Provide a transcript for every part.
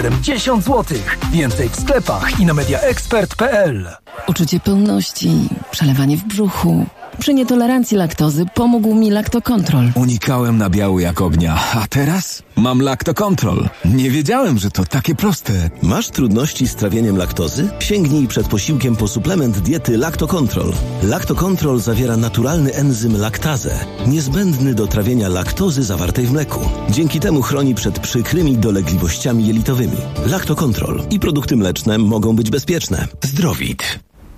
70 zł. Więcej w sklepach i na mediaexpert.pl. Uczucie pełności, przelewanie w brzuchu. Przy nietolerancji laktozy pomógł mi Lactocontrol. Unikałem nabiału jak ognia, a teraz mam Lactocontrol. Nie wiedziałem, że to takie proste. Masz trudności z trawieniem laktozy? Sięgnij przed posiłkiem po suplement diety Lactocontrol. Lactocontrol zawiera naturalny enzym laktazę, niezbędny do trawienia laktozy zawartej w mleku. Dzięki temu chroni przed przykrymi dolegliwościami jelitowymi. Lactocontrol i produkty mleczne mogą być bezpieczne. Zdrowit.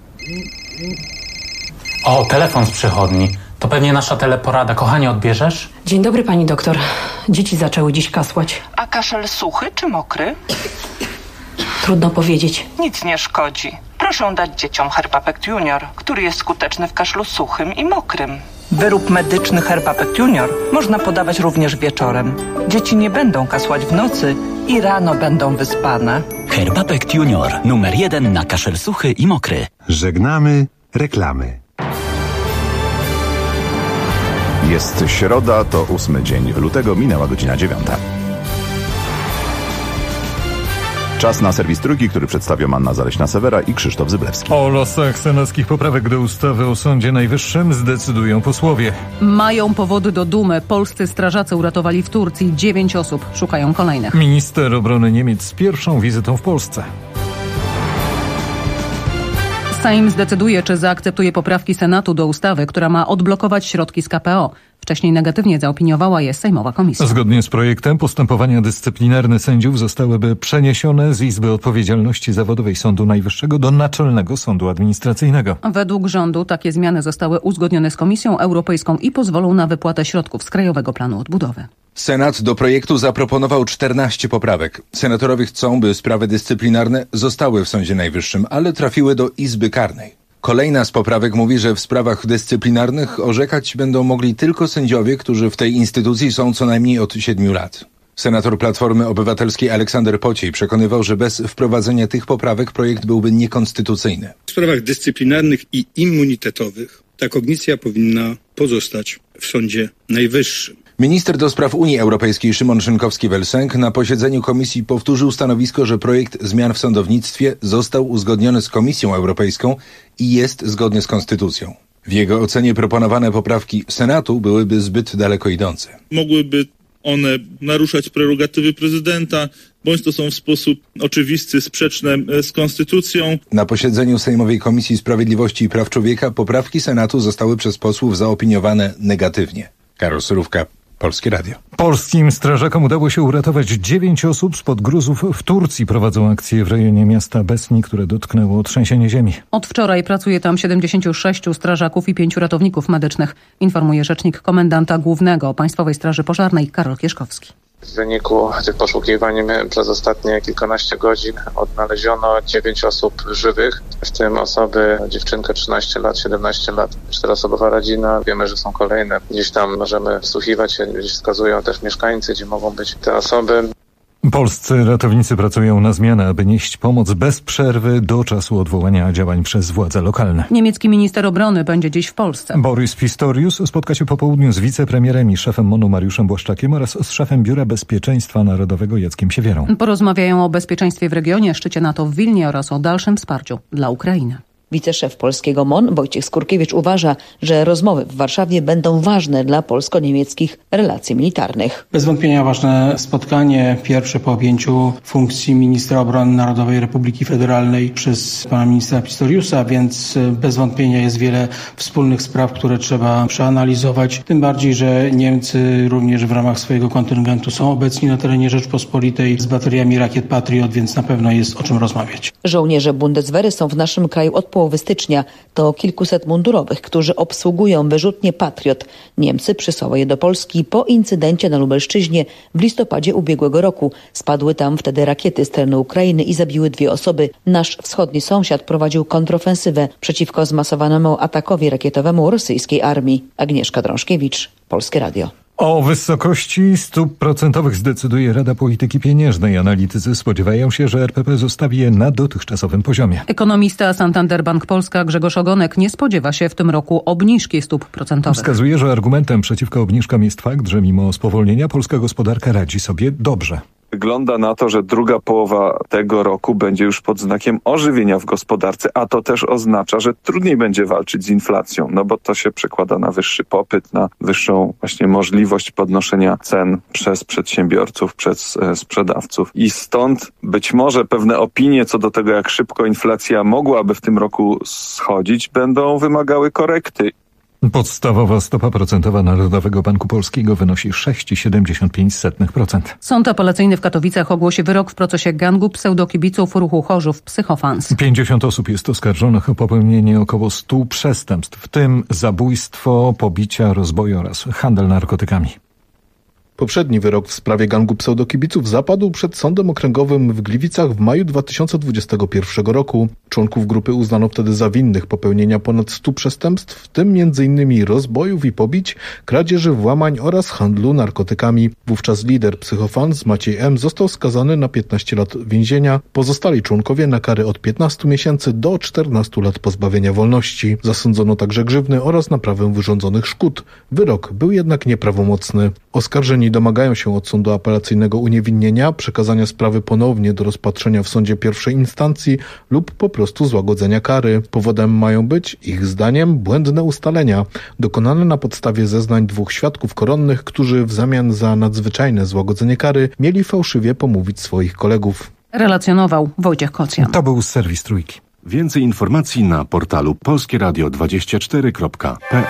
O, telefon z przychodni. To pewnie nasza teleporada. Kochanie, odbierzesz? Dzień dobry, pani doktor. Dzieci zaczęły dziś kasłać. A kaszel suchy czy mokry? Trudno powiedzieć. Nic nie szkodzi. Proszę dać dzieciom Herbapect Junior, który jest skuteczny w kaszlu suchym i mokrym. Wyrób medyczny Herbapect Junior można podawać również wieczorem. Dzieci nie będą kasłać w nocy i rano będą wyspane. Herbapect Junior. Numer 1 na kaszel suchy i mokry. Żegnamy reklamy. Jest środa, to 8 dzień lutego, minęła godzina 9. Czas na serwis Trójki, który przedstawią Anna Zaleśna-Sewera i Krzysztof Zyblewski. O losach senackich poprawek do ustawy o Sądzie Najwyższym zdecydują posłowie. Mają powody do dumy. Polscy strażacy uratowali w Turcji 9 osób. Szukają kolejnych. Minister obrony Niemiec z pierwszą wizytą w Polsce. Sejm zdecyduje, czy zaakceptuje poprawki Senatu do ustawy, która ma odblokować środki z KPO. Wcześniej negatywnie zaopiniowała je sejmowa komisja. Zgodnie z projektem postępowania dyscyplinarne sędziów zostałyby przeniesione z Izby Odpowiedzialności Zawodowej Sądu Najwyższego do Naczelnego Sądu Administracyjnego. Według rządu takie zmiany zostały uzgodnione z Komisją Europejską i pozwolą na wypłatę środków z Krajowego Planu Odbudowy. Senat do projektu zaproponował 14 poprawek. Senatorowie chcą, by sprawy dyscyplinarne zostały w Sądzie Najwyższym, ale trafiły do Izby Karnej. Kolejna z poprawek mówi, że w sprawach dyscyplinarnych orzekać będą mogli tylko sędziowie, którzy w tej instytucji są co najmniej od 7 lat. Senator Platformy Obywatelskiej Aleksander Pociej przekonywał, że bez wprowadzenia tych poprawek projekt byłby niekonstytucyjny. W sprawach dyscyplinarnych i immunitetowych ta kognicja powinna pozostać w Sądzie Najwyższym. Minister do spraw Unii Europejskiej Szymon Szynkowski-Welsenk na posiedzeniu komisji powtórzył stanowisko, że projekt zmian w sądownictwie został uzgodniony z Komisją Europejską i jest zgodny z konstytucją. W jego ocenie proponowane poprawki Senatu byłyby zbyt daleko idące. Mogłyby one naruszać prerogatywy prezydenta, bądź to są w sposób oczywisty sprzeczne z konstytucją. Na posiedzeniu Sejmowej Komisji Sprawiedliwości i Praw Człowieka poprawki Senatu zostały przez posłów zaopiniowane negatywnie. Karol Surówka, Polskie Radio. Polskim strażakom udało się uratować 9 osób spod gruzów w Turcji. Prowadzą akcję w rejonie miasta Besni, które dotknęło trzęsienie ziemi. Od wczoraj pracuje tam 76 strażaków i 5 ratowników medycznych, informuje rzecznik komendanta głównego Państwowej Straży Pożarnej Karol Kieszkowski. W wyniku tych poszukiwań przez ostatnie kilkanaście godzin odnaleziono 9 osób żywych, w tym osoby, dziewczynka 13 lat, 17 lat, 4-osobowa rodzina. Wiemy, że są kolejne. Gdzieś tam możemy wsłuchiwać się, gdzieś wskazują też mieszkańcy, gdzie mogą być te osoby. Polscy ratownicy pracują na zmianę, aby nieść pomoc bez przerwy do czasu odwołania działań przez władze lokalne. Niemiecki minister obrony będzie dziś w Polsce. Boris Pistorius spotka się po południu z wicepremierem i szefem MON-u Mariuszem Błaszczakiem oraz z szefem Biura Bezpieczeństwa Narodowego Jackiem Siewierą. Porozmawiają o bezpieczeństwie w regionie, szczycie NATO w Wilnie oraz o dalszym wsparciu dla Ukrainy. Wiceszef polskiego MON Wojciech Skurkiewicz uważa, że rozmowy w Warszawie będą ważne dla polsko-niemieckich relacji militarnych. Bez wątpienia ważne spotkanie, pierwsze po objęciu funkcji ministra obrony Narodowej Republiki Federalnej przez pana ministra Pistoriusa, więc bez wątpienia jest wiele wspólnych spraw, które trzeba przeanalizować. Tym bardziej, że Niemcy również w ramach swojego kontyngentu są obecni na terenie Rzeczpospolitej z bateriami rakiet Patriot, więc na pewno jest o czym rozmawiać. Żołnierze Bundeswehry są w naszym kraju od połowy stycznia. To kilkuset mundurowych, którzy obsługują wyrzutnie Patriot. Niemcy przysłały je do Polski po incydencie na Lubelszczyźnie w listopadzie ubiegłego roku. Spadły tam wtedy rakiety z terenu Ukrainy i zabiły 2 osoby. Nasz wschodni sąsiad prowadził kontrofensywę przeciwko zmasowanemu atakowi rakietowemu rosyjskiej armii. Agnieszka Drążkiewicz, Polskie Radio. O wysokości stóp procentowych zdecyduje Rada Polityki Pieniężnej. Analitycy spodziewają się, że RPP zostawi je na dotychczasowym poziomie. Ekonomista Santander Bank Polska Grzegorz Ogonek nie spodziewa się w tym roku obniżki stóp procentowych. Wskazuje, że argumentem przeciwko obniżkom jest fakt, że mimo spowolnienia polska gospodarka radzi sobie dobrze. Wygląda na to, że druga połowa tego roku będzie już pod znakiem ożywienia w gospodarce, a to też oznacza, że trudniej będzie walczyć z inflacją, no bo to się przekłada na wyższy popyt, na wyższą właśnie możliwość podnoszenia cen przez przedsiębiorców, przez sprzedawców. I stąd być może pewne opinie co do tego, jak szybko inflacja mogłaby w tym roku schodzić, będą wymagały korekty. Podstawowa stopa procentowa Narodowego Banku Polskiego wynosi 6,75%. Sąd apelacyjny w Katowicach ogłosi wyrok w procesie gangu pseudokibiców ruchu Chorzów Psychofans. 50 osób jest oskarżonych o popełnienie około 100 przestępstw, w tym zabójstwo, pobicia, rozboje oraz handel narkotykami. Poprzedni wyrok w sprawie gangu pseudokibiców zapadł przed Sądem Okręgowym w Gliwicach w maju 2021 roku. Członków grupy uznano wtedy za winnych popełnienia ponad 100 przestępstw, w tym m.in. rozbojów i pobić, kradzieży, włamań oraz handlu narkotykami. Wówczas lider Psychofans Maciej M. został skazany na 15 lat więzienia. Pozostali członkowie na kary od 15 miesięcy do 14 lat pozbawienia wolności. Zasądzono także grzywny oraz naprawę wyrządzonych szkód. Wyrok był jednak nieprawomocny. Oskarżeni domagają się od sądu apelacyjnego uniewinnienia, przekazania sprawy ponownie do rozpatrzenia w sądzie pierwszej instancji lub po prostu złagodzenia kary. Powodem mają być, ich zdaniem, błędne ustalenia, dokonane na podstawie zeznań 2 świadków koronnych, którzy w zamian za nadzwyczajne złagodzenie kary mieli fałszywie pomówić swoich kolegów. Relacjonował Wojciech Kocjan. To był serwis Trójki. Więcej informacji na portalu polskieradio24.pl.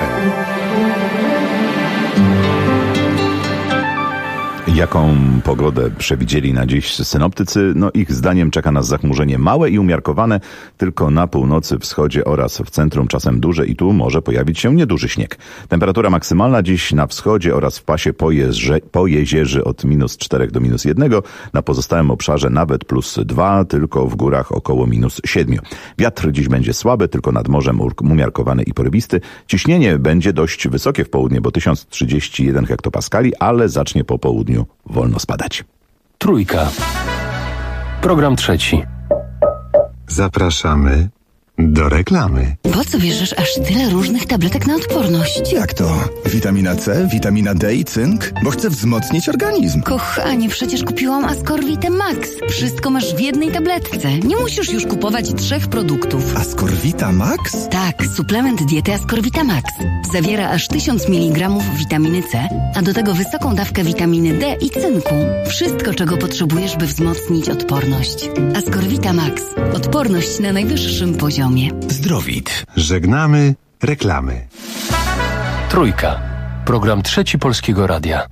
Jaką pogodę przewidzieli na dziś synoptycy? No ich zdaniem czeka nas zachmurzenie małe i umiarkowane, tylko na północy, wschodzie oraz w centrum czasem duże i tu może pojawić się nieduży śnieg. Temperatura maksymalna dziś na wschodzie oraz w pasie po jezierzy od -4 do -1, na pozostałym obszarze nawet +2, tylko w górach około -7. Wiatr dziś będzie słaby, tylko nad morzem umiarkowany i porybisty. Ciśnienie będzie dość wysokie w południe, bo 1031 hektopaskali, ale zacznie po południu wolno spadać. Trójka. Program trzeci. Zapraszamy do reklamy. Po co bierzesz aż tyle różnych tabletek na odporność? Jak to? Witamina C, witamina D i cynk? Bo chcę wzmocnić organizm. Kochanie, przecież kupiłam Ascorvitę Max. Wszystko masz w jednej tabletce. Nie musisz już kupować 3 produktów. Ascorvita Max? Tak, suplement diety Ascorvita Max. Zawiera aż 1000 mg witaminy C, a do tego wysoką dawkę witaminy D i cynku. Wszystko, czego potrzebujesz, by wzmocnić odporność. Ascorvita Max. Odporność na najwyższym poziomie. Zdrowit. Żegnamy reklamy. Trójka. Program trzeci Polskiego Radia.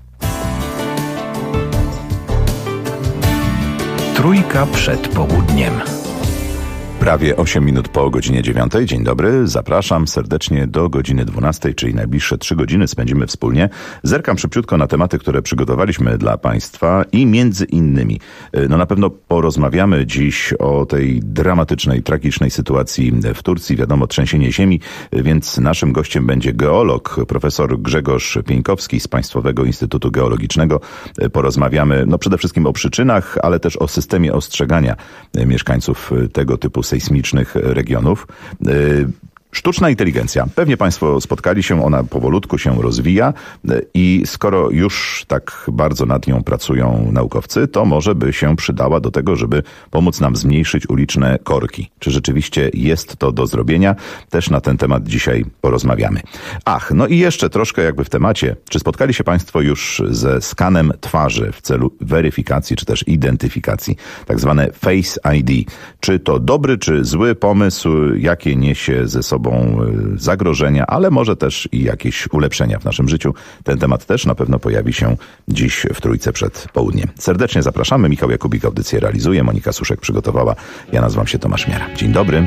Trójka przed południem. Prawie 8 minut po godzinie 9. Dzień dobry, zapraszam serdecznie do godziny 12, czyli najbliższe 3 godziny spędzimy wspólnie. Zerkam szybciutko na tematy, które przygotowaliśmy dla Państwa i między innymi, na pewno porozmawiamy dziś o tej dramatycznej, tragicznej sytuacji w Turcji. Wiadomo, trzęsienie ziemi, więc naszym gościem będzie geolog, profesor Grzegorz Pieńkowski z Państwowego Instytutu Geologicznego. Porozmawiamy przede wszystkim o przyczynach, ale też o systemie ostrzegania mieszkańców tego typu sejsmicznych regionów. Sztuczna inteligencja. Pewnie Państwo spotkali się, ona powolutku się rozwija i skoro już tak bardzo nad nią pracują naukowcy, to może by się przydała do tego, żeby pomóc nam zmniejszyć uliczne korki. Czy rzeczywiście jest to do zrobienia? Też na ten temat dzisiaj porozmawiamy. No i jeszcze troszkę jakby w temacie. Czy spotkali się Państwo już ze skanem twarzy w celu weryfikacji, czy też identyfikacji? Tak zwane Face ID. Czy to dobry, czy zły pomysł? Jakie niesie ze sobą zagrożenia, ale może też i jakieś ulepszenia w naszym życiu. Ten temat też na pewno pojawi się dziś w Trójce przed południem. Serdecznie zapraszamy. Michał Jakubik audycję realizuje. Monika Suszek przygotowała. Ja nazywam się Tomasz Miara. Dzień dobry.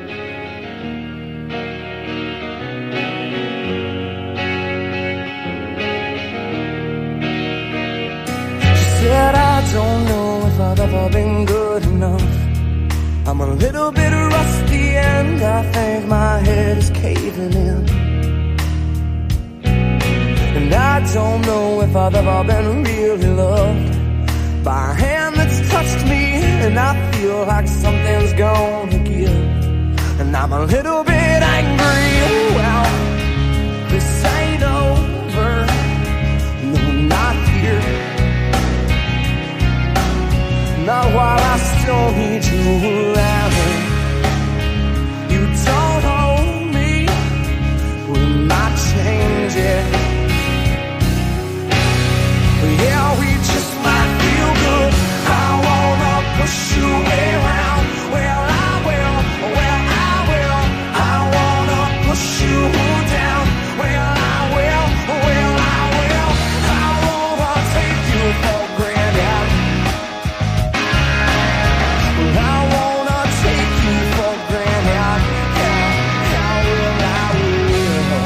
I'm a little bit rusty and I think my head is caving in. And I don't know if I've ever been really loved by a hand that's touched me, and I feel like something's gonna give. And I'm a little bit angry, well, this ain't over, no, not here. not while I still need you around. You don't own me, we might change it. Yeah, we just might feel good. I wanna push you around. Well, I will, well, I will. I wanna push you down. Well, I will, well, I will. I wanna take you for granted. I wanna take you for granted. I will, I will.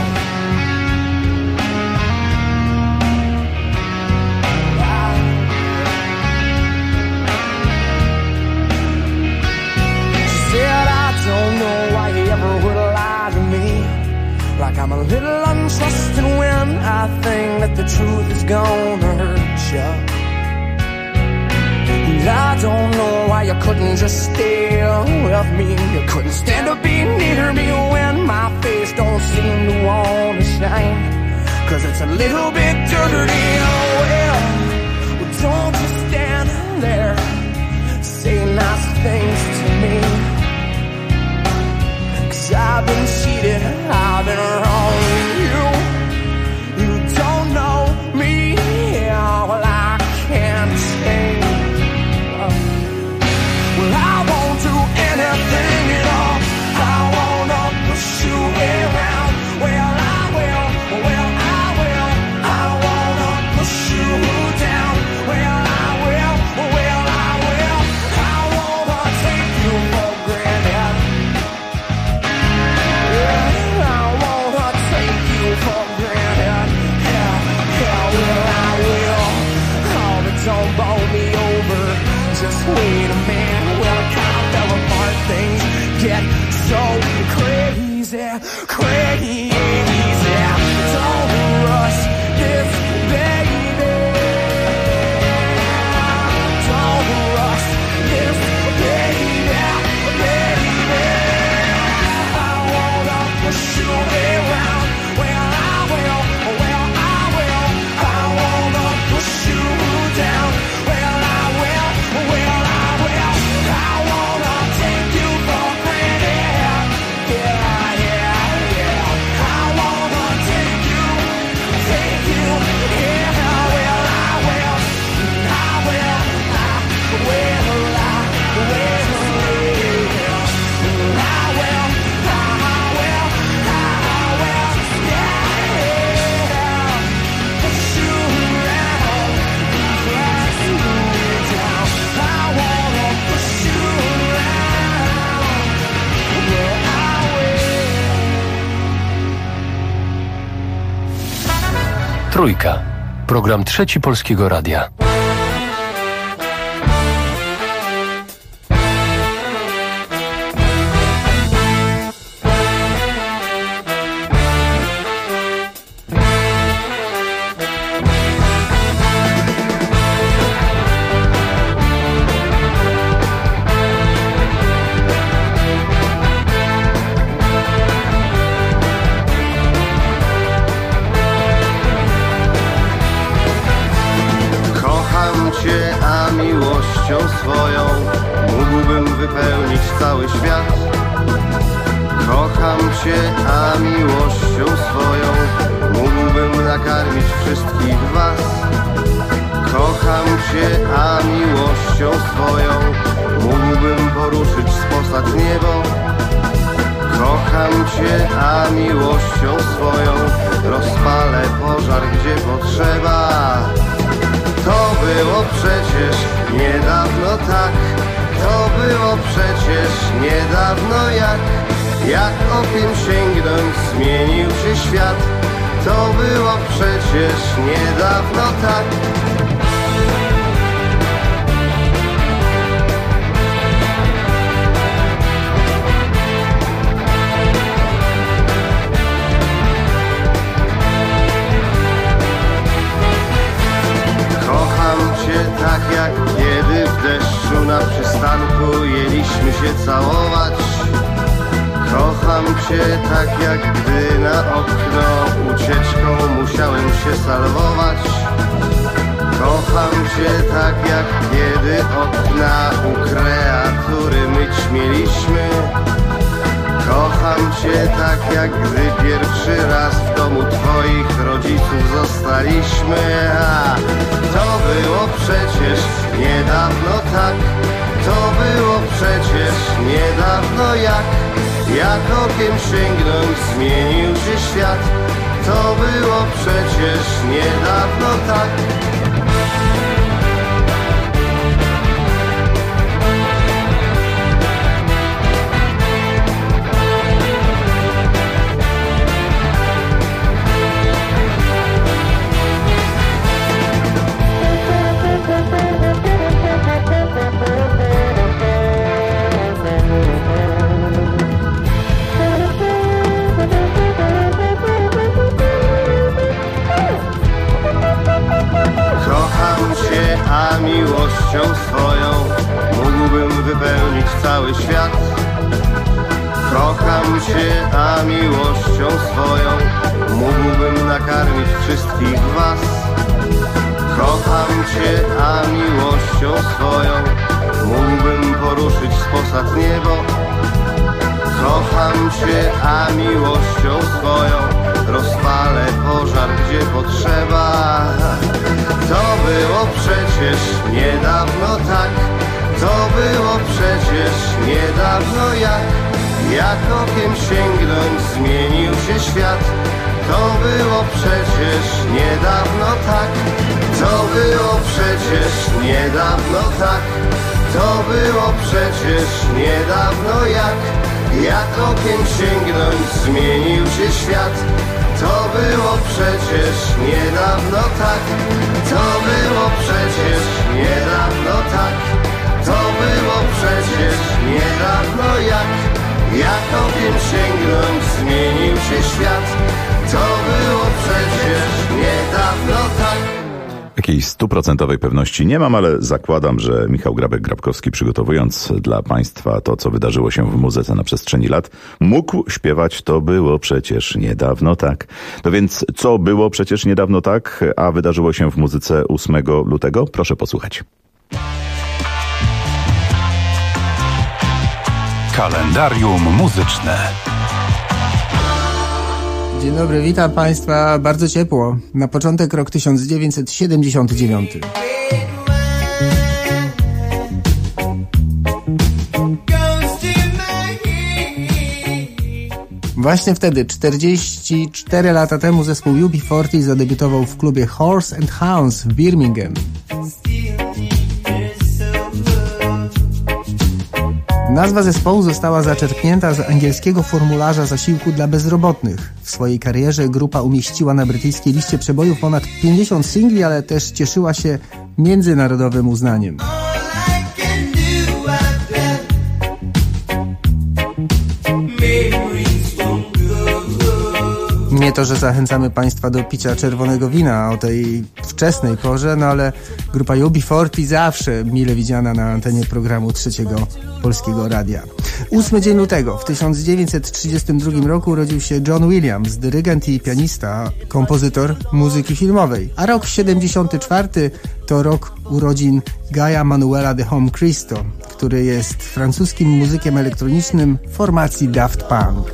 She said, I don't know why you ever would lie to me. Like I'm a little untrusting when I think that the truth is gonna hurt you. And I don't know why you couldn't just stay with me. You couldn't stand to be near me when my face don't seem to wanna shine. 'Cause it's a little bit dirty, oh well. Well, don't just stand there, say nice things to me. 'Cause I've been cheated, I've been wrong with you. You don't know me, well I can't change. Well, I won't do anything at all. I wanna push you around. Well, I will, well, I will. I wanna push you down. Well, I will, well, I will. I wanna take you for granted. Yeah, I wanna take you for granted. Yeah, well, I will. Oh, but don't bowl me over. Just wait a minute. Well, I kind of fell apart. Things get so crazy, crazy. Don't rush this, baby. Don't rush this, baby, baby. I wanna push you around. Well, I will, well, I will. I wanna push you down. Well, I will, well, I will. I wanna take you for granted. Yeah, yeah, yeah. I wanna take you, yeah. Well, I will, I will, I will, I will. I will, yeah. Push you around, press you down. I wanna push you around. Well, I will. Trójka. Program Trzeci Polskiego Radia. Kocham cię, a miłością swoją mógłbym wypełnić cały świat. Kocham cię, a miłością swoją mógłbym nakarmić wszystkich was. Kocham cię, a miłością swoją mógłbym poruszyć z posad niebo. Kocham cię, a miłością swoją rozpalę pożar, gdzie potrzeba. To było przecież niedawno tak, to było przecież niedawno jak okiem sięgnąć zmienił się świat. To było przecież niedawno tak. Kocham cię tak jak kiedy w deszczu na przystanku jęliśmy się całować. Kocham cię tak jak gdy na okno ucieczką musiałem się salwować. Kocham cię tak jak kiedy okna u kreatury myć mieliśmy. Kocham cię tak jak gdy pierwszy raz w domu twoich rodziców zostaliśmy. A to było przecież niedawno tak. To było przecież niedawno jak okiem sięgnąć zmienił się świat. To było przecież niedawno tak. A miłością swoją mógłbym wypełnić cały świat. Kocham cię, a miłością swoją mógłbym nakarmić wszystkich was. Kocham cię, a miłością swoją mógłbym poruszyć z posad niebo. Kocham cię, a miłością swoją rozpalę pożar, gdzie potrzeba. To było przecież niedawno tak. To było przecież niedawno jak okiem sięgnąć zmienił się świat. To było przecież niedawno tak. To było przecież niedawno tak. To było przecież niedawno jak okiem sięgnąć zmienił się świat. To było przecież niedawno tak. To było przecież niedawno tak. To było przecież niedawno jak okiem sięgnąć zmienił się świat. To było przecież niedawno tak. Jakiejś 100% pewności nie mam, ale zakładam, że Michał Grabek-Grabkowski, przygotowując dla Państwa to, co wydarzyło się w muzyce na przestrzeni lat, mógł śpiewać To było przecież niedawno tak. No więc co było przecież niedawno tak, a wydarzyło się w muzyce 8 lutego? Proszę posłuchać. Kalendarium muzyczne. Dzień dobry, witam Państwa bardzo ciepło. Na początek rok 1979. Właśnie wtedy, 44 lata temu, zespół UB40 zadebiutował w klubie Horse and Hounds w Birmingham. Nazwa zespołu została zaczerpnięta z angielskiego formularza zasiłku dla bezrobotnych. W swojej karierze grupa umieściła na brytyjskiej liście przebojów ponad 50 singli, ale też cieszyła się międzynarodowym uznaniem. Nie to, że zachęcamy Państwa do picia czerwonego wina o tej wczesnej porze, no ale grupa UB40 zawsze mile widziana na antenie programu Trzeciego Polskiego Radia. 8 dzień lutego w 1932 roku urodził się John Williams, dyrygent i pianista, kompozytor muzyki filmowej. A rok 74 to rok urodzin Gaia Manuela de Home Cristo, który jest francuskim muzykiem elektronicznym formacji Daft Punk.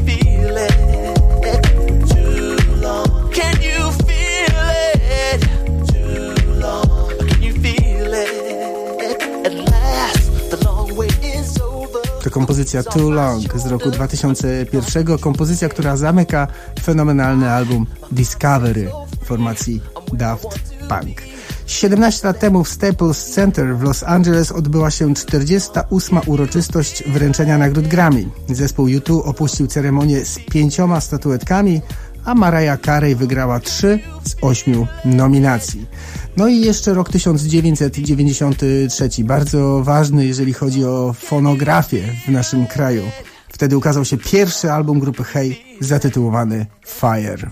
To kompozycja Too Long z roku 2001, kompozycja, która zamyka fenomenalny album Discovery formacji Daft Punk. 17 lat temu w Staples Center w Los Angeles odbyła się 48. uroczystość wręczenia nagród Grammy. Zespół U2 opuścił ceremonię z 5 statuetkami, a Mariah Carey wygrała 3 z 8 nominacji. No i jeszcze rok 1993, bardzo ważny, jeżeli chodzi o fonografię w naszym kraju. Wtedy ukazał się pierwszy album grupy Hey zatytułowany Fire.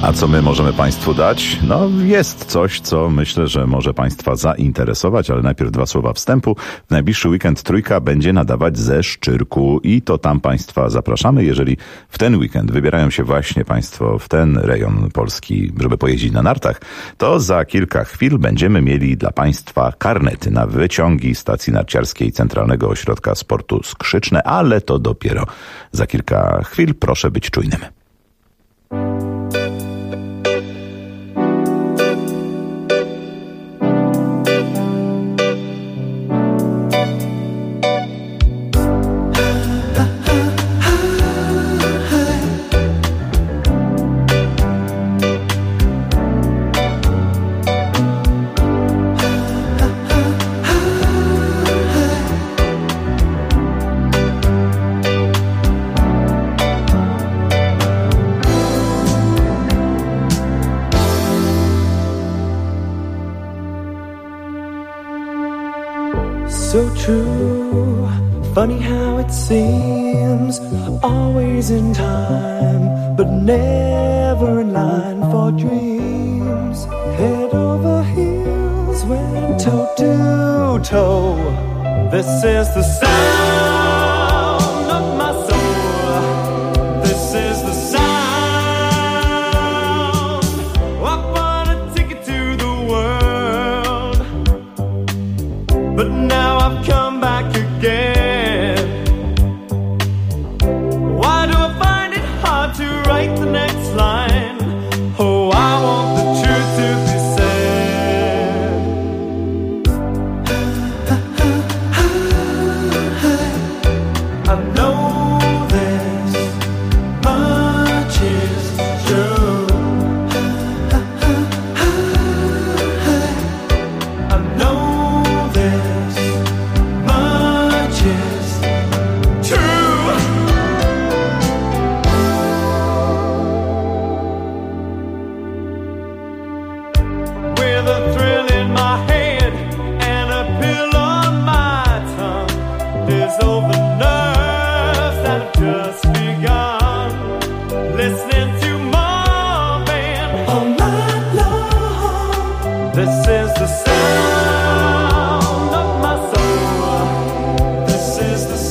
A co my możemy Państwu dać? No, jest coś, co myślę, że może Państwa zainteresować, ale najpierw 2 słowa wstępu. W najbliższy weekend Trójka będzie nadawać ze Szczyrku i to tam Państwa zapraszamy. Jeżeli w ten weekend wybierają się właśnie Państwo w ten rejon Polski, żeby pojeździć na nartach, to za kilka chwil będziemy mieli dla Państwa karnety na wyciągi stacji narciarskiej Centralnego Ośrodka Sportu Skrzyczne, ale to dopiero za kilka chwil. Proszę być czujnym. So true, funny how it seems, always in time, but never in line for dreams. Head over heels, went toe to toe. This is the sound of my soul. This is the sound. I bought a ticket to the world, but now I've come back again. Why do I find it hard to write the next line? Oh, I want the truth to be said. I know this much is true. I know this much is true. With a thrill in my head and a pill on my tongue, there's over nerves that have just begun. Listening to Marvin all night long. This is the sound of my soul. This is the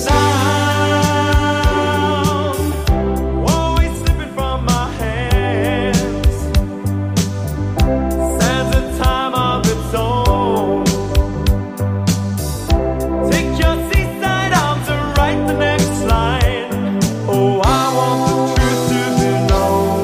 sound, always slipping from my hands. Stands a time of its own. Take your seaside arms and write the next line. Oh, I want the truth to be known.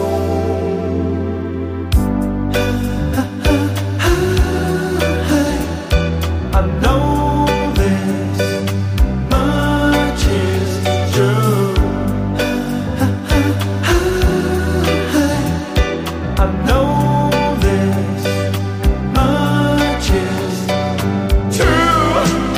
I know this much is true. I know this much is true.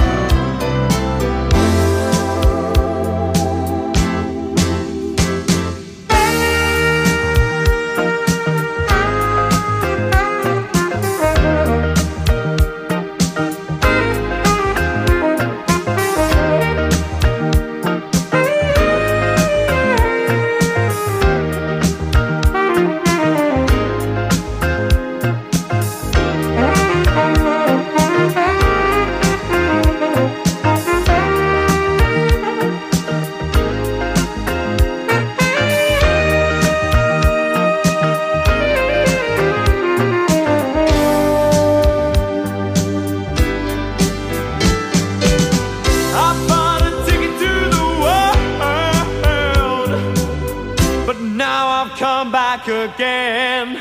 I bought a ticket to the world, but now I've come back again.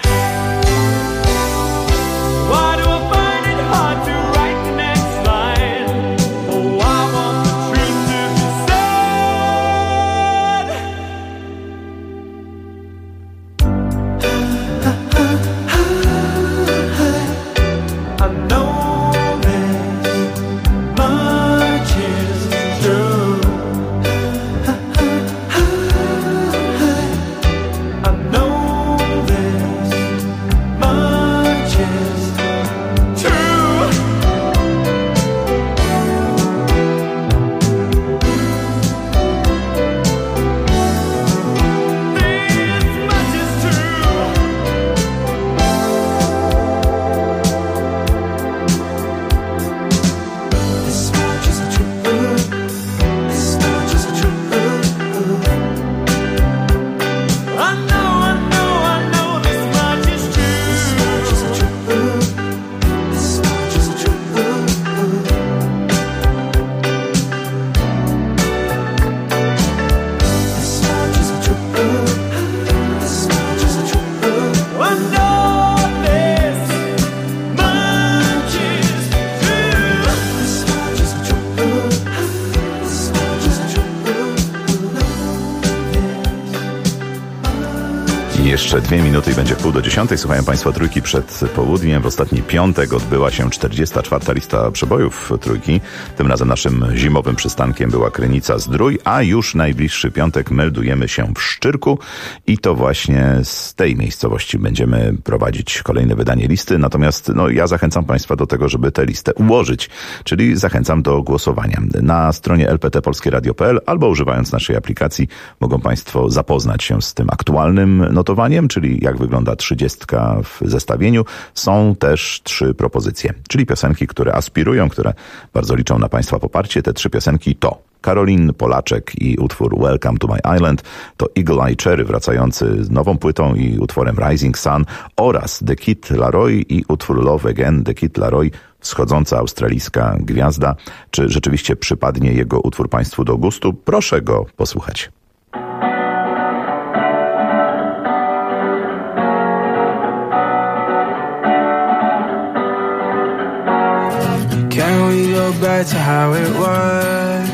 Why do I find it hard to write the next line? Oh, I want the truth to be said. I know this much is true. I know this Jeszcze 2 minuty i będzie 9:30. Słuchają Państwo Trójki przed południem. W ostatni piątek odbyła się 44. lista przebojów Trójki. Tym razem naszym zimowym przystankiem była Krynica-Zdrój, a już najbliższy piątek meldujemy się w Szczyrku i to właśnie z tej miejscowości będziemy prowadzić kolejne wydanie listy. Natomiast ja zachęcam Państwa do tego, żeby tę listę ułożyć, czyli zachęcam do głosowania. Na stronie lptpolskieradio.pl albo używając naszej aplikacji mogą Państwo zapoznać się z tym aktualnym notowaniem, czyli jak wygląda 30 w zestawieniu. Są też 3 propozycje, czyli piosenki, które aspirują, które bardzo liczą na Państwa poparcie. Te 3 piosenki to Karolin Polaczek i utwór Welcome to My Island, to Eagle Eye Cherry wracający z nową płytą i utworem Rising Sun oraz The Kid Laroi i utwór Love Again. The Kid Laroi, wschodząca australijska gwiazda. Czy rzeczywiście przypadnie jego utwór Państwu do gustu? Proszę go posłuchać. Can we go back to how it was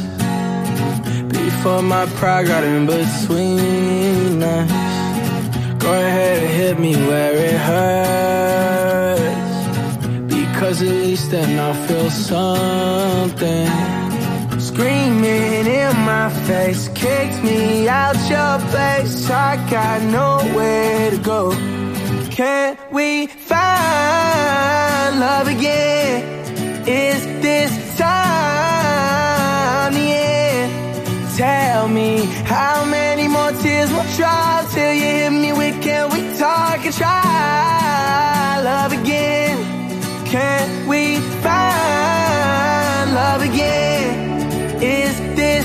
before my pride got in between us? Go ahead and hit me where it hurts, because at least then I'll feel something. Screaming in my face, kicked me out your place. I got nowhere to go. Can we find love again? Is this time the end? Tell me how many more tears will drop till you hit me with can we talk and try love again? Can we find love again? Is this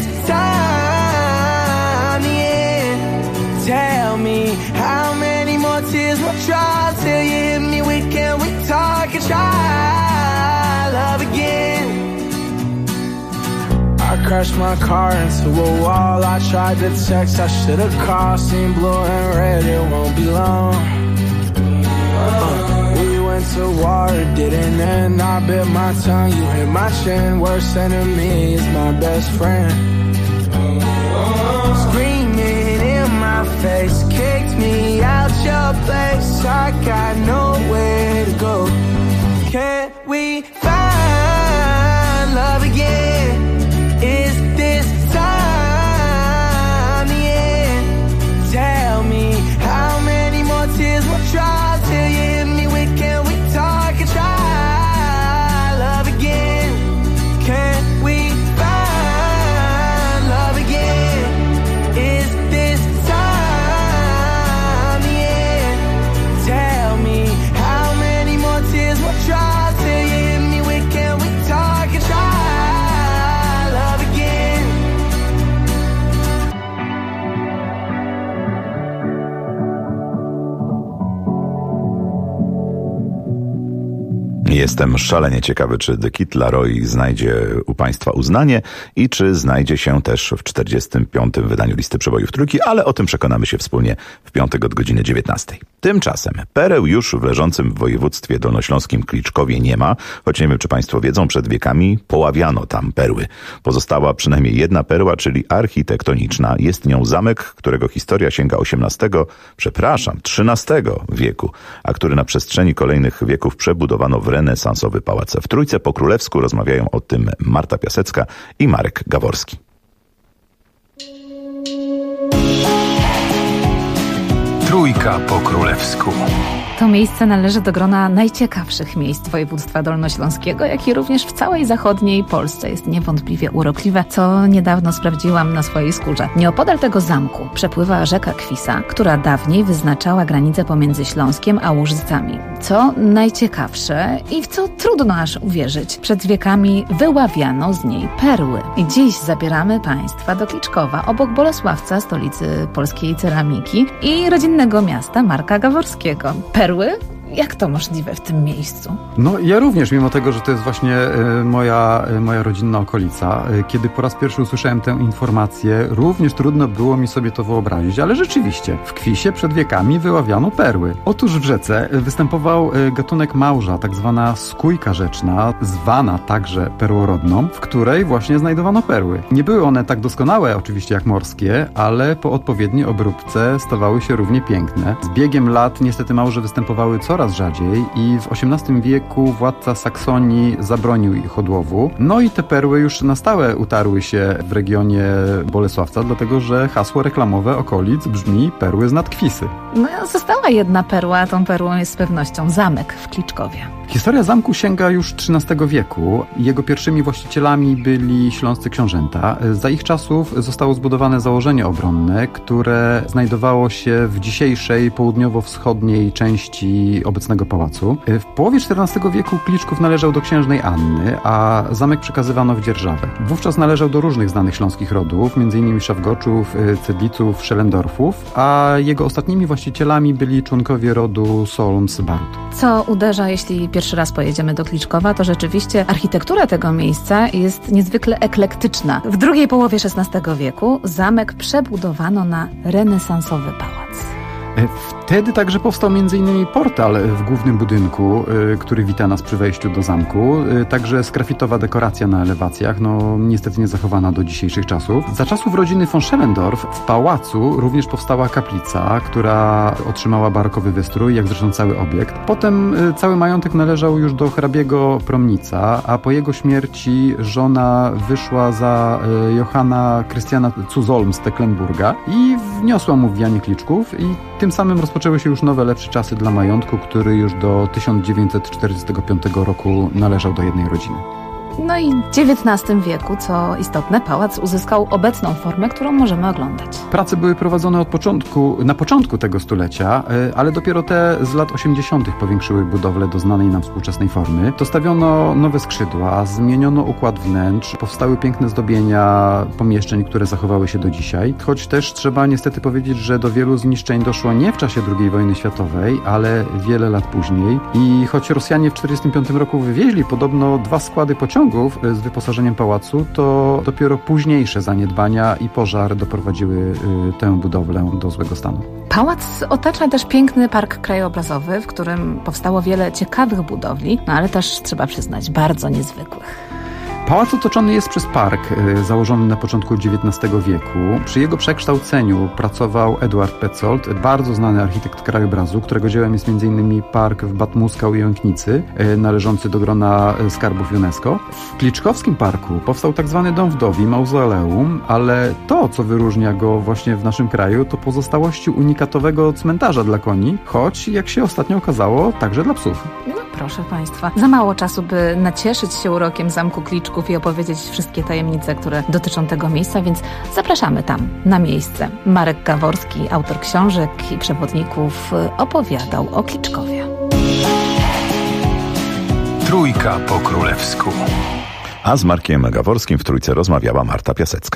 time the end? Tell me how many more tears will drop till you hit me with can we talk and try love again? I crashed my car into a wall. I tried to text, I should've called. Seen blue and red, it won't be long. We went to war, it didn't end. I bit my tongue, you hit my chin. Worst enemy is my best friend. Screaming in my face, kicked me out your place. I got nowhere to go. Can we find love again? Is this time the end? Tell me how many more tears will drop till you hit me with can we talk and try love again? Can we find love again? Is this time the end? Tell me how many more tears will drop till you hit me with can we talk and try love again? Jestem szalenie ciekawy, czy The Kid Laroi znajdzie u Państwa uznanie i czy znajdzie się też w 45. wydaniu listy przebojów Trójki, ale o tym przekonamy się wspólnie w piątek od godziny 19. Tymczasem pereł już w leżącym w województwie dolnośląskim Kliczkowie nie ma, choć nie wiem, czy Państwo wiedzą, przed wiekami poławiano tam perły. Pozostała przynajmniej jedna perła, czyli architektoniczna. Jest nią zamek, którego historia sięga XIII wieku, a który na przestrzeni kolejnych wieków przebudowano w renesansowy pałac. W Trójce po królewsku rozmawiają o tym Marta Piasecka i Marek Gaworski. Trójka po królewsku. To miejsce należy do grona najciekawszych miejsc województwa dolnośląskiego, jak i również w całej zachodniej Polsce. Jest niewątpliwie urokliwe, co niedawno sprawdziłam na swojej skórze. Nieopodal tego zamku przepływa rzeka Kwisa, która dawniej wyznaczała granicę pomiędzy Śląskiem a Łużycami. Co najciekawsze i w co trudno aż uwierzyć, przed wiekami wyławiano z niej perły. I dziś zabieramy Państwa do Kliczkowa, obok Bolesławca, stolicy polskiej ceramiki i rodzinnego miasta Marka Gaworskiego. Perły Jak to możliwe w tym miejscu? No ja również, mimo tego, że to jest właśnie moja rodzinna okolica. Kiedy po raz pierwszy usłyszałem tę informację, również trudno było mi sobie to wyobrazić, ale rzeczywiście w Kwisie przed wiekami wyławiano perły. Otóż w rzece występował gatunek małża, tak zwana skójka rzeczna, zwana także perłorodną, w której właśnie znajdowano perły. Nie były one tak doskonałe oczywiście jak morskie, ale po odpowiedniej obróbce stawały się równie piękne. Z biegiem lat niestety małże występowały coraz rzadziej i w XVIII wieku władca Saksonii zabronił ich odłowu. No i te perły już na stałe utarły się w regionie Bolesławca, dlatego że hasło reklamowe okolic brzmi perły z nad Kwisy. No została jedna perła, tą perłą jest z pewnością zamek w Kliczkowie. Historia zamku sięga już XIII wieku. Jego pierwszymi właścicielami byli śląscy książęta. Za ich czasów zostało zbudowane założenie obronne, które znajdowało się w dzisiejszej południowo-wschodniej części obecnego pałacu. W połowie XIV wieku Kliczków należał do księżnej Anny, a zamek przekazywano w dzierżawę. Wówczas należał do różnych znanych śląskich rodów, m.in. Szawgoczów, Cedliców, Szelendorfów, a jego ostatnimi właścicielami byli członkowie rodu Solms-Barut. Co uderza, jeśli pierwszy raz pojedziemy do Kliczkowa, to rzeczywiście architektura tego miejsca jest niezwykle eklektyczna. W drugiej połowie XVI wieku zamek przebudowano na renesansowy pałac. Wtedy także powstał m.in. portal w głównym budynku, który wita nas przy wejściu do zamku. Także sgrafitowa dekoracja na elewacjach, no niestety nie zachowana do dzisiejszych czasów. Za czasów rodziny von Schellendorf w pałacu również powstała kaplica, która otrzymała barokowy wystrój, jak zresztą cały obiekt. Potem cały majątek należał już do hrabiego Promnica, a po jego śmierci żona wyszła za Johanna Krystiana Cuzolm z Tecklenburga i wniosła mu w wianie Kliczków i tym samym rozpoczęły się już nowe, lepsze czasy dla majątku, który już do 1945 roku należał do jednej rodziny. No i w XIX wieku, co istotne, pałac uzyskał obecną formę, którą możemy oglądać. Prace były prowadzone na początku tego stulecia, ale dopiero te z lat 80. powiększyły budowlę do znanej nam współczesnej formy. Dostawiono nowe skrzydła, zmieniono układ wnętrz, powstały piękne zdobienia pomieszczeń, które zachowały się do dzisiaj. Choć też trzeba niestety powiedzieć, że do wielu zniszczeń doszło nie w czasie II wojny światowej, ale wiele lat później. I choć Rosjanie w 1945 roku wywieźli podobno 2 składy pociągów z wyposażeniem pałacu, to dopiero późniejsze zaniedbania i pożar doprowadziły tę budowlę do złego stanu. Pałac otacza też piękny park krajobrazowy, w którym powstało wiele ciekawych budowli, no ale też trzeba przyznać bardzo niezwykłych. Pałac otoczony jest przez park założony na początku XIX wieku. Przy jego przekształceniu pracował Eduard Petzold, bardzo znany architekt krajobrazu, którego dziełem jest m.in. park w Bad Muskał i Łęknicy, należący do grona skarbów UNESCO. W Kliczkowskim parku powstał tak zwany dom wdowi, mauzoleum, ale to, co wyróżnia go właśnie w naszym kraju, to pozostałości unikatowego cmentarza dla koni, choć, jak się ostatnio okazało, także dla psów. No proszę Państwa, za mało czasu, by nacieszyć się urokiem Zamku Kliczków i opowiedzieć wszystkie tajemnice, które dotyczą tego miejsca, więc zapraszamy tam, na miejsce. Marek Gaworski, autor książek i przewodników, opowiadał o Kliczkowie. Trójka po królewsku. A z Markiem Gaworskim w Trójce rozmawiała Marta Piasecka.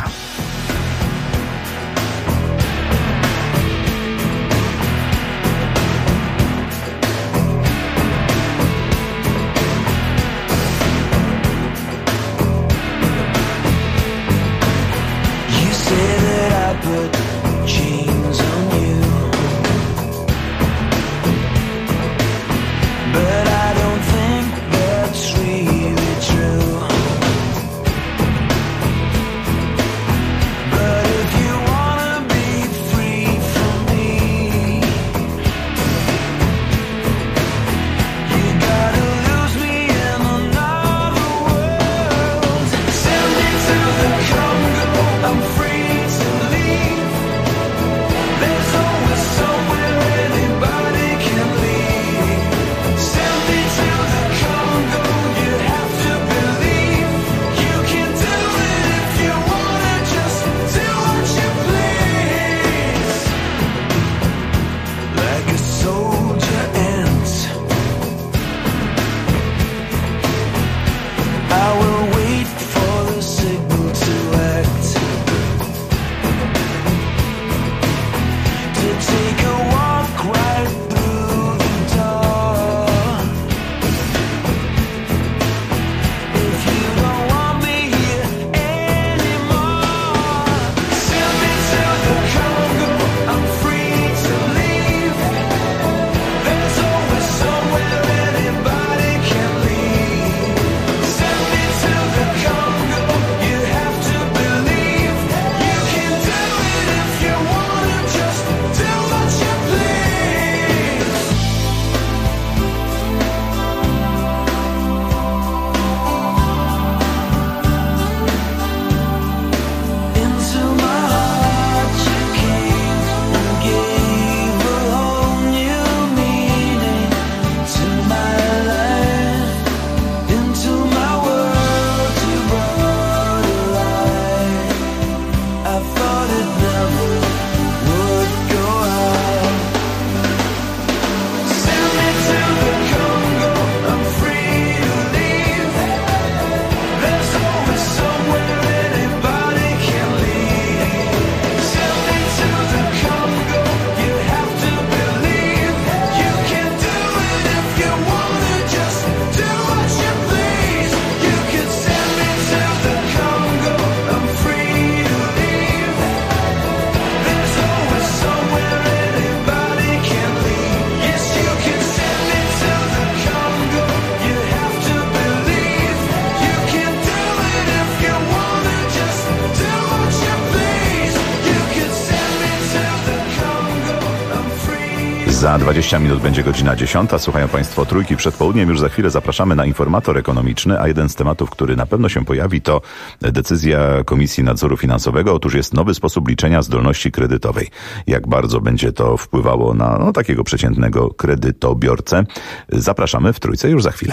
Za 20 minut będzie godzina 10. Słuchają Państwo Trójki przed południem. Już za chwilę zapraszamy na informator ekonomiczny, a jeden z tematów, który na pewno się pojawi, to decyzja Komisji Nadzoru Finansowego. Otóż jest nowy sposób liczenia zdolności kredytowej. Jak bardzo będzie to wpływało na takiego przeciętnego kredytobiorcę? Zapraszamy w Trójce już za chwilę.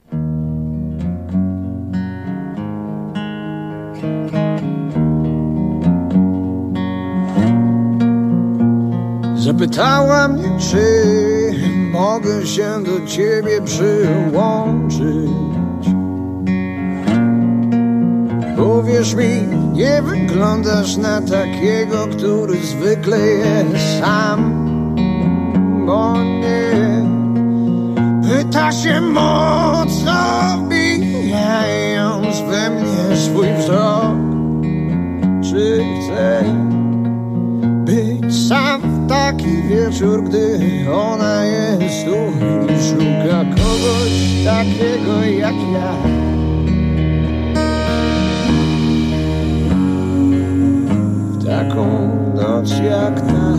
Zapytała mnie, czy mogę się do ciebie przyłączyć. Uwierz mi, nie wyglądasz na takiego, który zwykle jest sam. Bo nie pyta się mocno, bijając we mnie swój wzrok. Czy chcę być sam w taki wieczór, gdy ona jest tu i szuka kogoś takiego jak ja? W taką noc jak ta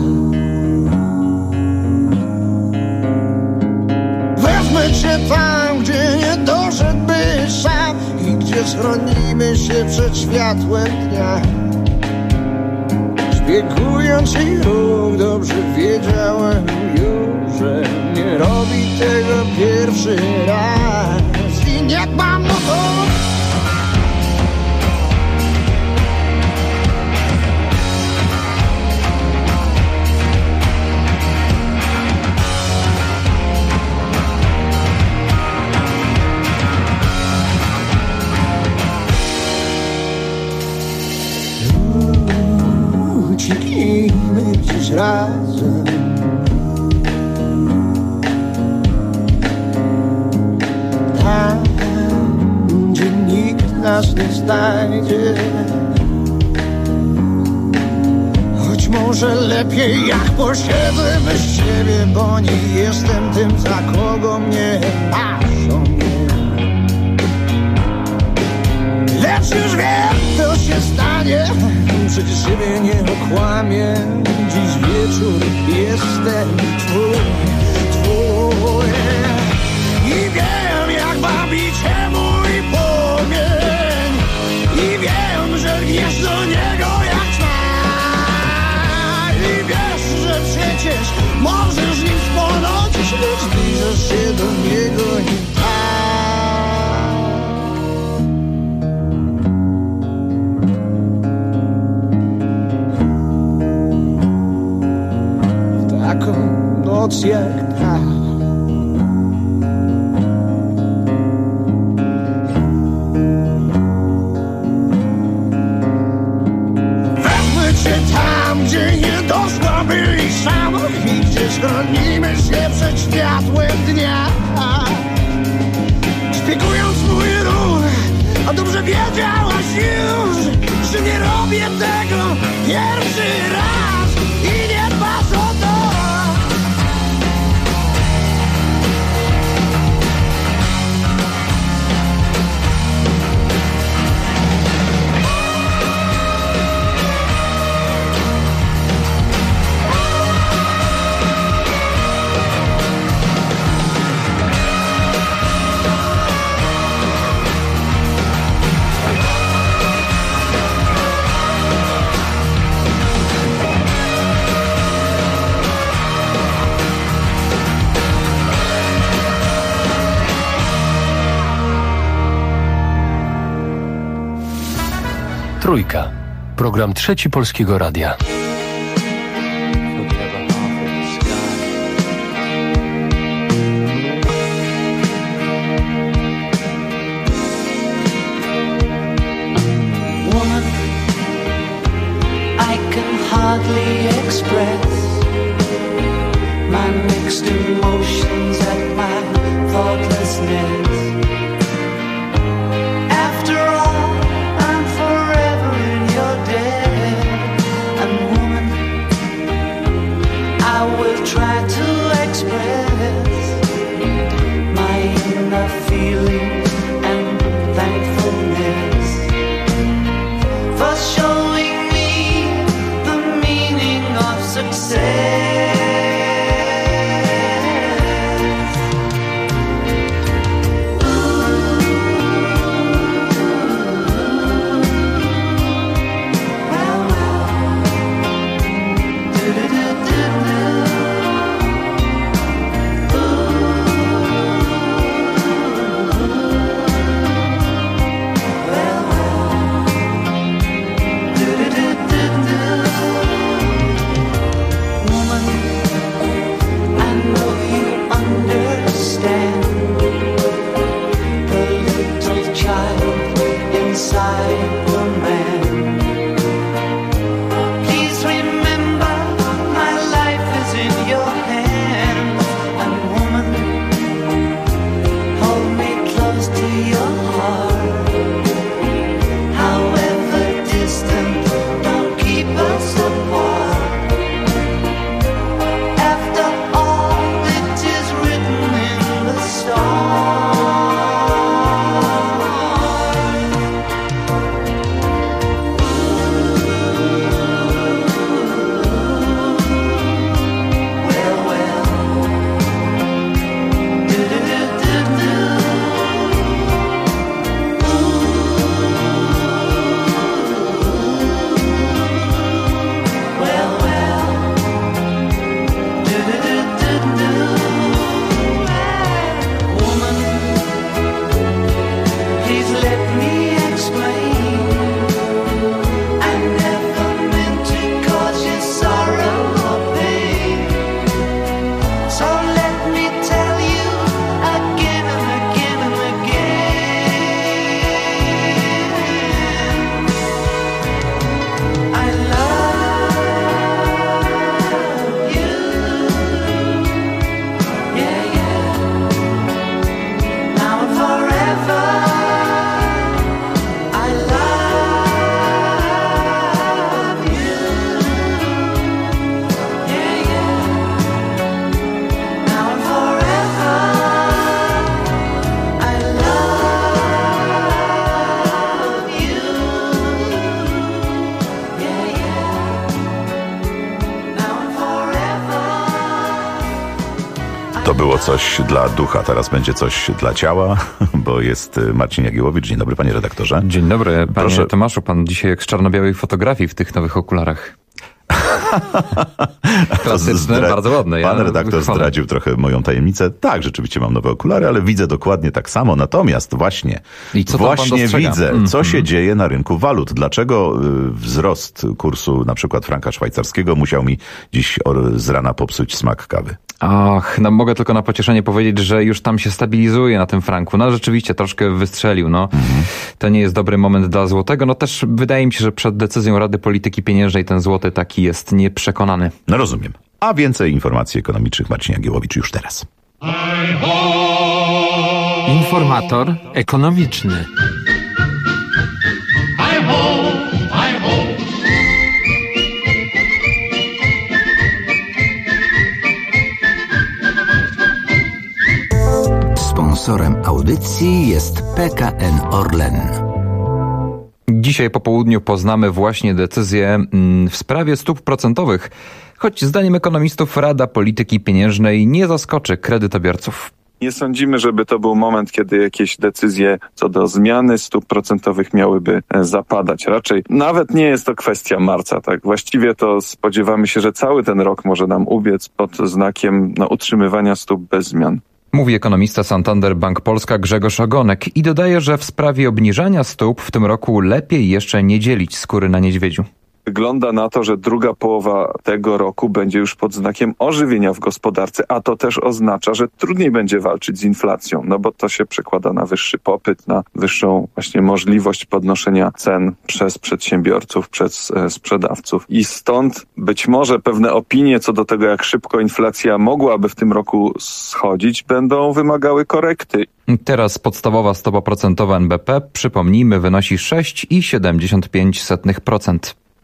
wezmę cię tam, gdzie nie doszedłbyś sam i gdzie schronimy się przed światłem dnia. Szpiegując jej ruch, dobrze wiedziałem już, że nie robi tego pierwszy raz i nie dbam o to. Ucieknijmy gdzieś razem, tam, gdzie nikt nas nie znajdzie. Choć może lepiej jak posiedzę bez ciebie, bo nie jestem tym, za kogo mnie paszą. Lecz już wiem, co się stanie, przecież siebie nie okłamię. Dziś wieczór jestem twój. I wiem, jak bawi cię mój płomień. I wiem, że wiesz do niego jak trwa. I wiesz, że przecież możesz nim spłonąć, lecz zbliżasz się do niego i tak. Noc jak ta. Wezmę cię tam, gdzie nie doszłabyś sam i gdzie schronimy się przed światłem dnia. Szpiegując mój ruch, a dobrze wiedziałaś już, że nie robię tego pierwszy raz i nie dbasz o to. Trójka. Program Trzeci Polskiego Radia. Woman, I can hardly express my mixed emotions at my thoughtlessness. Try to express my inner feelings and thankfulness for showing me the meaning of success. To było coś dla ducha, teraz będzie coś dla ciała, bo jest Marcin Jagiełowicz. Dzień dobry, panie redaktorze. Dzień dobry, panie Proszę. Tomaszu. Pan dzisiaj jak z czarno-białej fotografii w tych nowych okularach. Klasyczne, bardzo ładne. Pan redaktor zdradził trochę moją tajemnicę. Tak, rzeczywiście mam nowe okulary, ale widzę dokładnie tak samo. Natomiast właśnie widzę, co się dzieje na rynku walut. Dlaczego wzrost kursu na przykład franka szwajcarskiego musiał mi dziś z rana popsuć smak kawy? Ach, no mogę tylko na pocieszenie powiedzieć, że już tam się stabilizuje na tym franku. No rzeczywiście troszkę wystrzelił. To nie jest dobry moment dla złotego. No też wydaje mi się, że przed decyzją Rady Polityki Pieniężnej ten złoty taki jest nieprzekonany. No rozumiem. A więcej informacji ekonomicznych Marcin Jagiełowicz już teraz. Informator ekonomiczny. Sponsorem audycji jest PKN Orlen. Dzisiaj po południu poznamy właśnie decyzję w sprawie stóp procentowych, choć zdaniem ekonomistów Rada Polityki Pieniężnej nie zaskoczy kredytobiorców. Nie sądzimy, żeby to był moment, kiedy jakieś decyzje co do zmiany stóp procentowych miałyby zapadać. Raczej nawet nie jest to kwestia marca. Tak, właściwie to spodziewamy się, że cały ten rok może nam ubiec pod znakiem utrzymywania stóp bez zmian. Mówi ekonomista Santander Bank Polska Grzegorz Ogonek i dodaje, że w sprawie obniżania stóp w tym roku lepiej jeszcze nie dzielić skóry na niedźwiedziu. Wygląda na to, że druga połowa tego roku będzie już pod znakiem ożywienia w gospodarce, a to też oznacza, że trudniej będzie walczyć z inflacją, bo to się przekłada na wyższy popyt, na wyższą właśnie możliwość podnoszenia cen przez przedsiębiorców, przez sprzedawców. I stąd być może pewne opinie co do tego, jak szybko inflacja mogłaby w tym roku schodzić, będą wymagały korekty. Teraz podstawowa stopa procentowa NBP, przypomnijmy, wynosi 6,75%.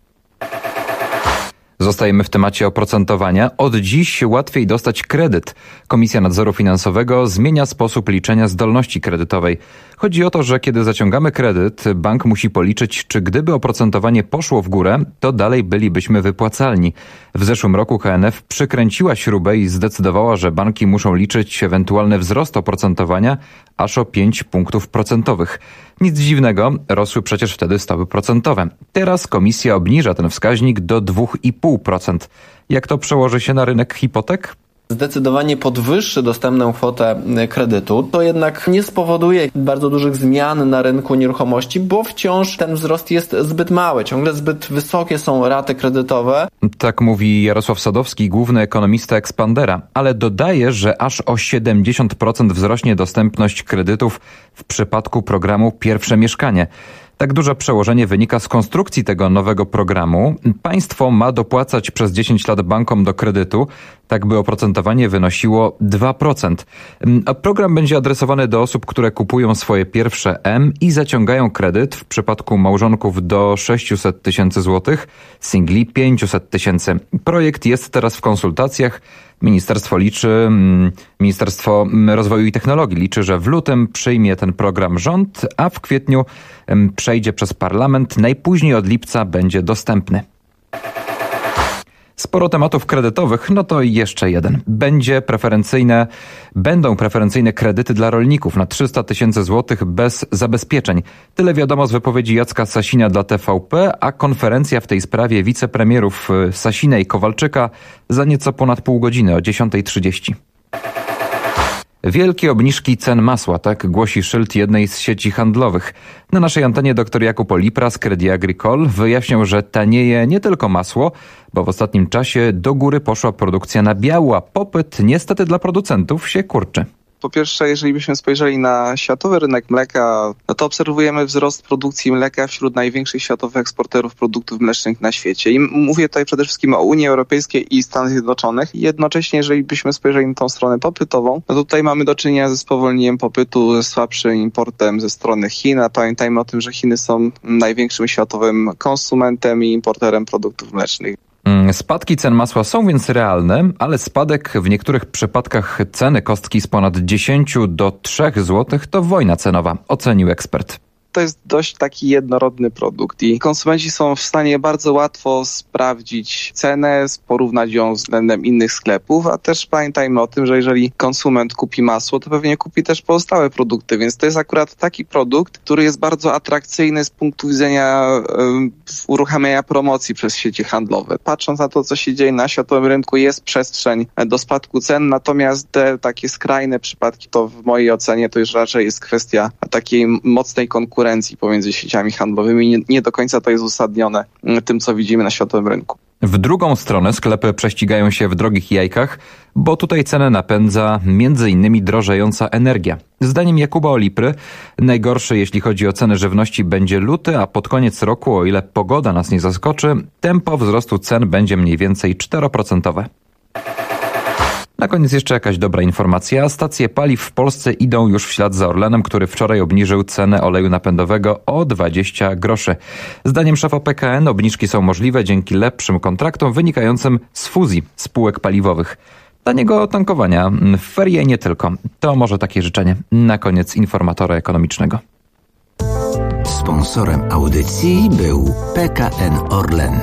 Zostajemy w temacie oprocentowania. Od dziś łatwiej dostać kredyt. Komisja Nadzoru Finansowego zmienia sposób liczenia zdolności kredytowej. Chodzi o to, że kiedy zaciągamy kredyt, bank musi policzyć, czy gdyby oprocentowanie poszło w górę, to dalej bylibyśmy wypłacalni. W zeszłym roku KNF przykręciła śrubę i zdecydowała, że banki muszą liczyć ewentualny wzrost oprocentowania aż o 5 punktów procentowych. Nic dziwnego, rosły przecież wtedy stopy procentowe. Teraz komisja obniża ten wskaźnik do 2,5%. Jak to przełoży się na rynek hipotek? Zdecydowanie podwyższy dostępną kwotę kredytu. To jednak nie spowoduje bardzo dużych zmian na rynku nieruchomości, bo wciąż ten wzrost jest zbyt mały. Ciągle zbyt wysokie są raty kredytowe. Tak mówi Jarosław Sadowski, główny ekonomista Expandera, ale dodaje, że aż o 70% wzrośnie dostępność kredytów w przypadku programu Pierwsze Mieszkanie. Tak duże przełożenie wynika z konstrukcji tego nowego programu. Państwo ma dopłacać przez 10 lat bankom do kredytu, tak by oprocentowanie wynosiło 2%. A program będzie adresowany do osób, które kupują swoje pierwsze M i zaciągają kredyt w przypadku małżonków do 600 tysięcy złotych, singli 500 tysięcy. Projekt jest teraz w konsultacjach. Ministerstwo Rozwoju i Technologii liczy, że w lutym przyjmie ten program rząd, a w kwietniu przejdzie przez parlament. Najpóźniej od lipca będzie dostępny. Sporo tematów kredytowych, no to jeszcze jeden. Będą preferencyjne kredyty dla rolników na 300 tysięcy złotych bez zabezpieczeń. Tyle wiadomo z wypowiedzi Jacka Sasina dla TVP, a konferencja w tej sprawie wicepremierów Sasina i Kowalczyka za nieco ponad pół godziny o 10:30. Wielkie obniżki cen masła, tak głosi szyld jednej z sieci handlowych. Na naszej antenie dr Jakub Olipra z Crédit Agricole wyjaśniał, że tanieje nie tylko masło, bo w ostatnim czasie do góry poszła produkcja nabiału, a popyt niestety dla producentów się kurczy. Po pierwsze, jeżeli byśmy spojrzeli na światowy rynek mleka, no to obserwujemy wzrost produkcji mleka wśród największych światowych eksporterów produktów mlecznych na świecie. I mówię tutaj przede wszystkim o Unii Europejskiej i Stanach Zjednoczonych. Jednocześnie, jeżeli byśmy spojrzeli na tą stronę popytową, no to tutaj mamy do czynienia ze spowolnieniem popytu, ze słabszym importem ze strony Chin. A pamiętajmy o tym, że Chiny są największym światowym konsumentem i importerem produktów mlecznych. Spadki cen masła są więc realne, ale spadek w niektórych przypadkach ceny kostki z ponad 10 do 3 zł to wojna cenowa, ocenił ekspert. To to jest dość taki jednorodny produkt i konsumenci są w stanie bardzo łatwo sprawdzić cenę, porównać ją względem innych sklepów, a też pamiętajmy o tym, że jeżeli konsument kupi masło, to pewnie kupi też pozostałe produkty, więc to jest akurat taki produkt, który jest bardzo atrakcyjny z punktu widzenia uruchamiania promocji przez sieci handlowe. Patrząc na to, co się dzieje na światowym rynku, jest przestrzeń do spadku cen, natomiast te takie skrajne przypadki, to w mojej ocenie to już raczej jest kwestia takiej mocnej konkurencji pomiędzy sieciami handlowymi. Nie do końca to jest uzasadnione tym, co widzimy na światowym rynku. W drugą stronę sklepy prześcigają się w drogich jajkach, bo tutaj cenę napędza m.in. drożejąca energia. Zdaniem Jakuba Olipry najgorszy, jeśli chodzi o ceny żywności, będzie luty, a pod koniec roku, o ile pogoda nas nie zaskoczy, tempo wzrostu cen będzie mniej więcej 4%. Na koniec jeszcze jakaś dobra informacja. Stacje paliw w Polsce idą już w ślad za Orlenem, który wczoraj obniżył cenę oleju napędowego o 20 groszy. Zdaniem szefa PKN obniżki są możliwe dzięki lepszym kontraktom wynikającym z fuzji spółek paliwowych. Taniego tankowania w ferie nie tylko. To może takie życzenie. Na koniec informatora ekonomicznego. Sponsorem audycji był PKN Orlen.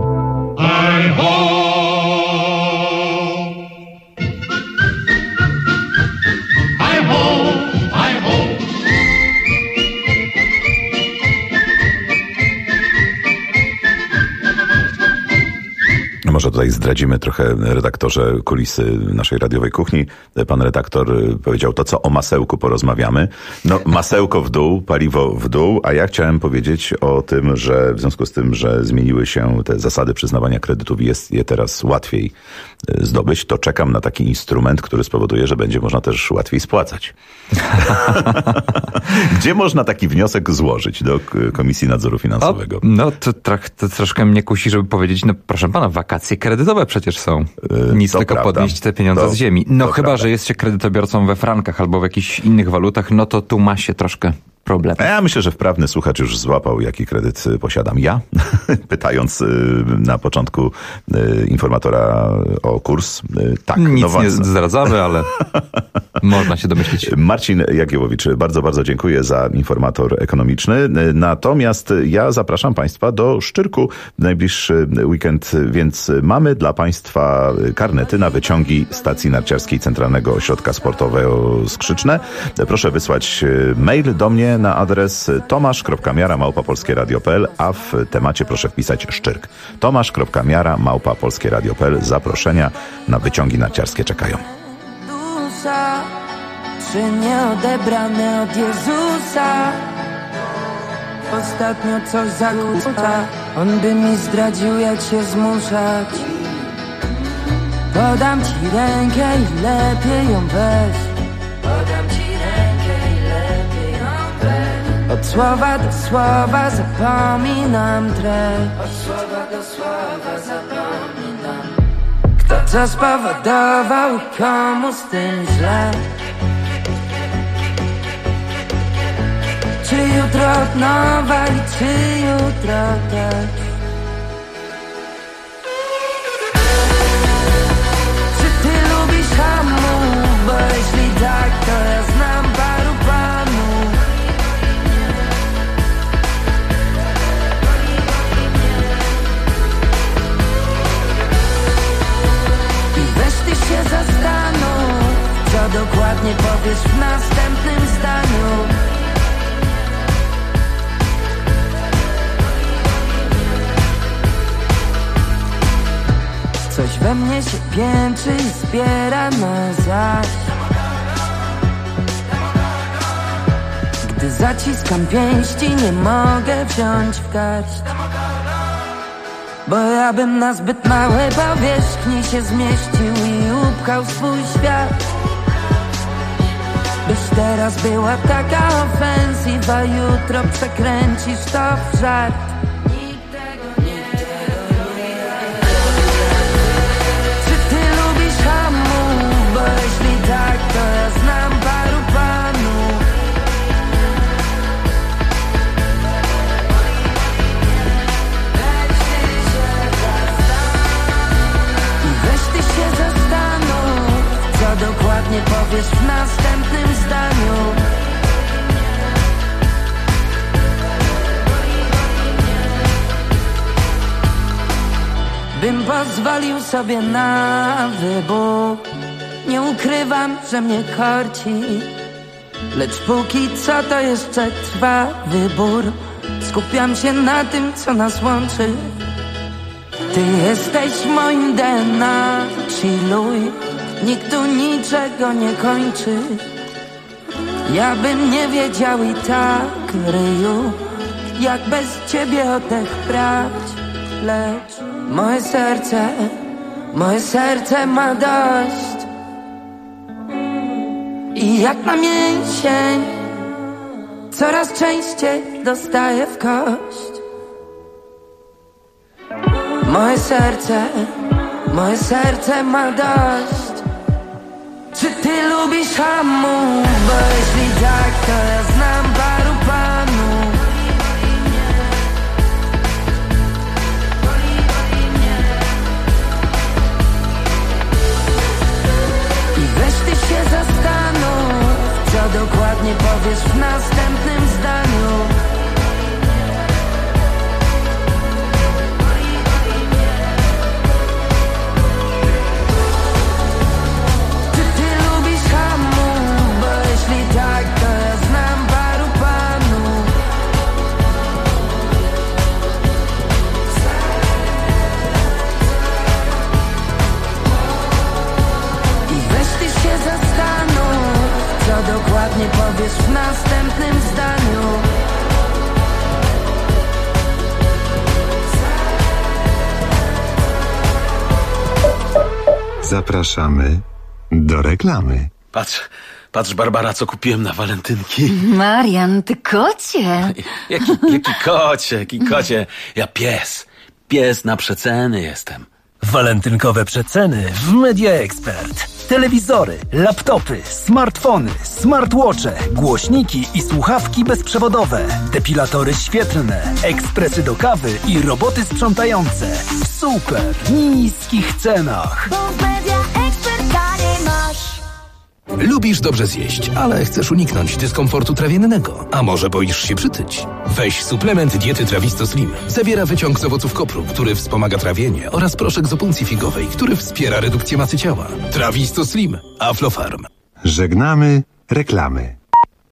Może tutaj zdradzimy trochę, redaktorze, kulisy naszej radiowej kuchni. Pan redaktor powiedział to, co o masełku porozmawiamy. No, masełko w dół, paliwo w dół, a ja chciałem powiedzieć o tym, że w związku z tym, że zmieniły się te zasady przyznawania kredytów i jest je teraz łatwiej zdobyć, to czekam na taki instrument, który spowoduje, że będzie można też łatwiej spłacać. Gdzie można taki wniosek złożyć do Komisji Nadzoru Finansowego? To troszkę mnie kusi, żeby powiedzieć, no proszę pana, wakacje kredytowe przecież są. Nic tylko prawda. Podnieść te pieniądze z ziemi. No chyba, prawda. Że jest się kredytobiorcą we frankach albo w jakichś innych walutach, no to tu ma się troszkę problem. Ja myślę, że wprawny słuchacz już złapał, jaki kredyt posiadam ja, pytając na początku informatora o kurs. Tak, nic nie zdradzamy, ale można się domyślić. Marcin Jagiełowicz, bardzo, bardzo dziękuję za informator ekonomiczny. Natomiast ja zapraszam Państwa do Szczyrku w najbliższy weekend, więc mamy dla Państwa karnety na wyciągi stacji narciarskiej Centralnego Ośrodka Sportowego Skrzyczne. Proszę wysłać mail do mnie na adres tomasz.miara@polskieradio.pl, a w temacie proszę wpisać Szczyrk. tomasz.miara@polskieradio.pl. Zaproszenia na wyciągi narciarskie czekają. Czy nie odebrane od Jezusa? Ostatnio coś zakłóca. On by mi zdradził, jak się zmuszać. Podam ci rękę i lepiej ją weź. Podam ci rękę i lepiej ją weź. Od słowa do słowa zapominam treść. Od słowa do słowa zapominam. Kto co spowodował i komu z tym źle? Czy jutro od nowa i czy jutro też? Czy ty lubisz hamów? Bo jeśli tak, to ja znam paru panów. I weź ty się zastanów, co dokładnie powiesz w następnym zdaniu. Coś we mnie się piętrzy i zbiera na zaś. Gdy zaciskam pięści, nie mogę wziąć w garść. Bo ja bym na zbyt małej powierzchni się zmieścił i upchał swój świat. Byś teraz była taka ofensywa, jutro przekręcisz to w żart. To ja znam paru panów. I weź ty się zastanów, co dokładnie powiesz w następnym zdaniu. bym pozwolił sobie na wybór. Nie ukrywam, że mnie korci, lecz póki co to jeszcze trwa wybór. Skupiam się na tym, co nas łączy. Ty jesteś moim DNA, chilluj. Nikt tu niczego nie kończy. Ja bym nie wiedział i tak, ryju, jak bez ciebie oddech brać. Lecz moje serce ma dość. I jak na mięsień coraz częściej dostaję w kość. Moje serce ma dość. Czy ty lubisz hamu? Bo jeśli tak, to ja znam paru panów. I weź ty się zastanów, co dokładnie powiesz w następnym zdaniu. Dokładnie powiesz w następnym zdaniu. Zapraszamy do reklamy. Patrz Barbara, co kupiłem na walentynki. Marian, ty kocie. Jaki kocie? Ja pies na przeceny jestem. Walentynkowe przeceny w Media Expert. Telewizory, laptopy, smartfony, smartwatche, głośniki i słuchawki bezprzewodowe, depilatory świetlne, ekspresy do kawy i roboty sprzątające w super niskich cenach. Bo w Media Expert taniej masz. Lubisz dobrze zjeść, ale chcesz uniknąć dyskomfortu trawiennego. A może boisz się przytyć? Weź suplement diety Trawisto Slim. Zawiera wyciąg z owoców kopru, który wspomaga trawienie, oraz proszek z opuncji figowej, który wspiera redukcję masy ciała. Trawisto Slim. Aflofarm. Żegnamy reklamy.